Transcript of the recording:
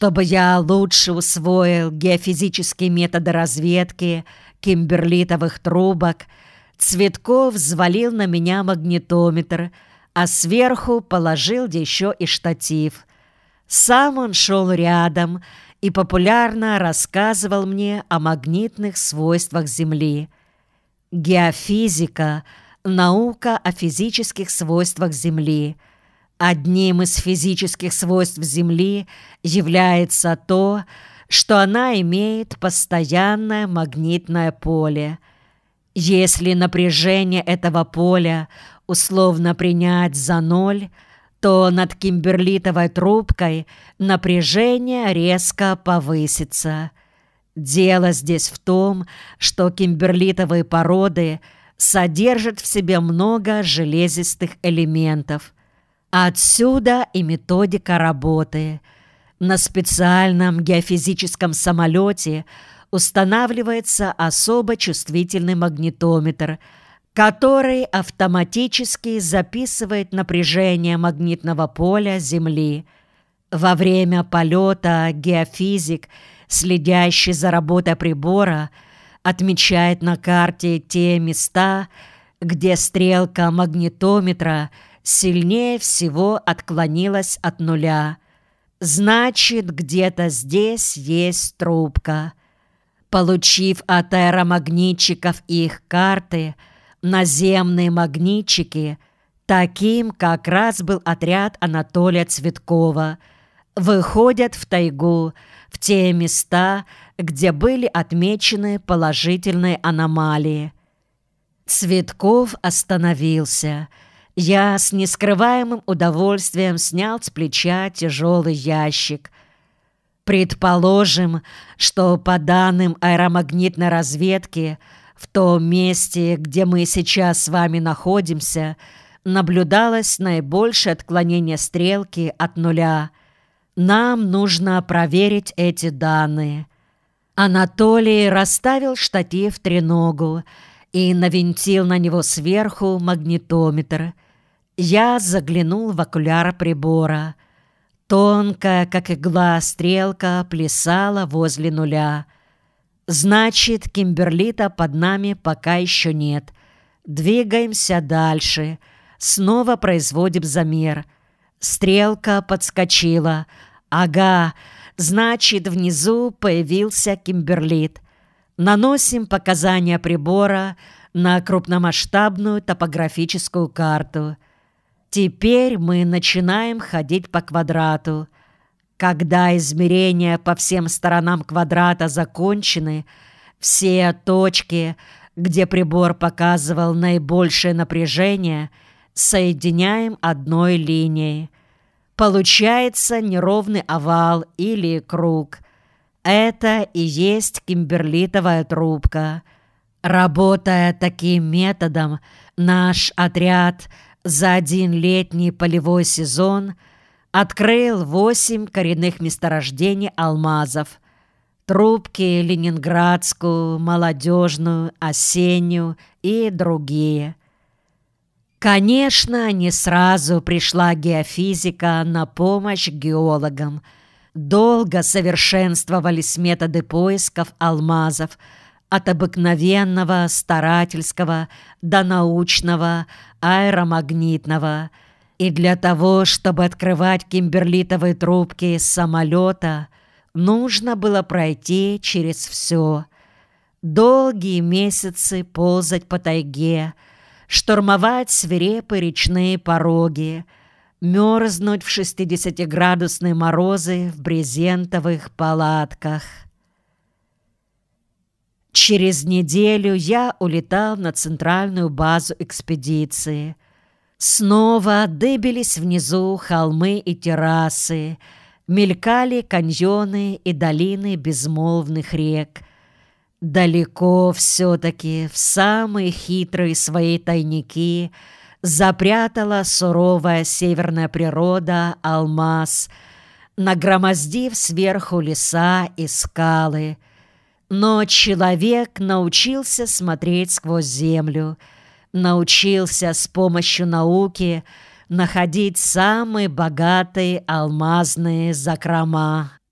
Чтобы я лучше усвоил геофизические методы разведки кимберлитовых трубок, Цветков взвалил на меня магнитометр, а сверху положил еще и штатив. Сам он шел рядом и популярно рассказывал мне о магнитных свойствах Земли. Геофизика – наука о физических свойствах Земли. Одним из физических свойств Земли является то, что она имеет постоянное магнитное поле. Если напряжение этого поля условно принять за ноль, то над кимберлитовой трубкой напряжение резко повысится. Дело здесь в том, что кимберлитовые породы содержат в себе много железистых элементов. Отсюда и методика работы. На специальном геофизическом самолете устанавливается особо чувствительный магнитометр, который автоматически записывает напряжение магнитного поля Земли. Во время полета геофизик, следящий за работой прибора, отмечает на карте те места, где стрелка магнитометра сильнее всего отклонилась от нуля. Значит, где-то здесь есть трубка. Получив от аэромагнитчиков их карты, наземные магнитчики, таким как раз был отряд Анатолия Цветкова, выходят в тайгу, в те места, где были отмечены положительные аномалии. Цветков остановился. Я с нескрываемым удовольствием снял с плеча тяжелый ящик. Предположим, что по данным аэромагнитной разведки в том месте, где мы сейчас с вами находимся, наблюдалось наибольшее отклонение стрелки от нуля. Нам нужно проверить эти данные. Анатолий расставил штатив треногу и навинтил на него сверху магнитометр. Я заглянул в окуляр прибора. Тонкая, как игла, стрелка плясала возле нуля. Значит, кимберлита под нами пока еще нет. Двигаемся дальше. Снова производим замер. Стрелка подскочила. Ага, значит, внизу появился кимберлит. Наносим показания прибора на крупномасштабную топографическую карту. Теперь мы начинаем ходить по квадрату. Когда измерения по всем сторонам квадрата закончены, все точки, где прибор показывал наибольшее напряжение, соединяем одной линией. Получается неровный овал или круг. Это и есть кимберлитовая трубка. Работая таким методом, наш отряд за один летний полевой сезон открыл 8 коренных месторождений алмазов. Трубки ленинградскую, молодежную, осеннюю и другие. Конечно, не сразу пришла геофизика на помощь геологам. Долго совершенствовались методы поисков алмазов, от обыкновенного, старательского до научного, аэромагнитного. И для того, чтобы открывать кимберлитовые трубки с самолета, нужно было пройти через все. Долгие месяцы ползать по тайге, штурмовать свирепые речные пороги, мерзнуть в 60-градусные морозы в брезентовых палатках. Через неделю я улетал на центральную базу экспедиции. Снова дыбились внизу холмы и террасы, мелькали каньоны и долины безмолвных рек. Далеко все-таки, в самые хитрые свои тайники, запрятала суровая северная природа алмаз, нагромоздив сверху леса и скалы. Но человек научился смотреть сквозь землю, научился с помощью науки находить самые богатые алмазные закрома.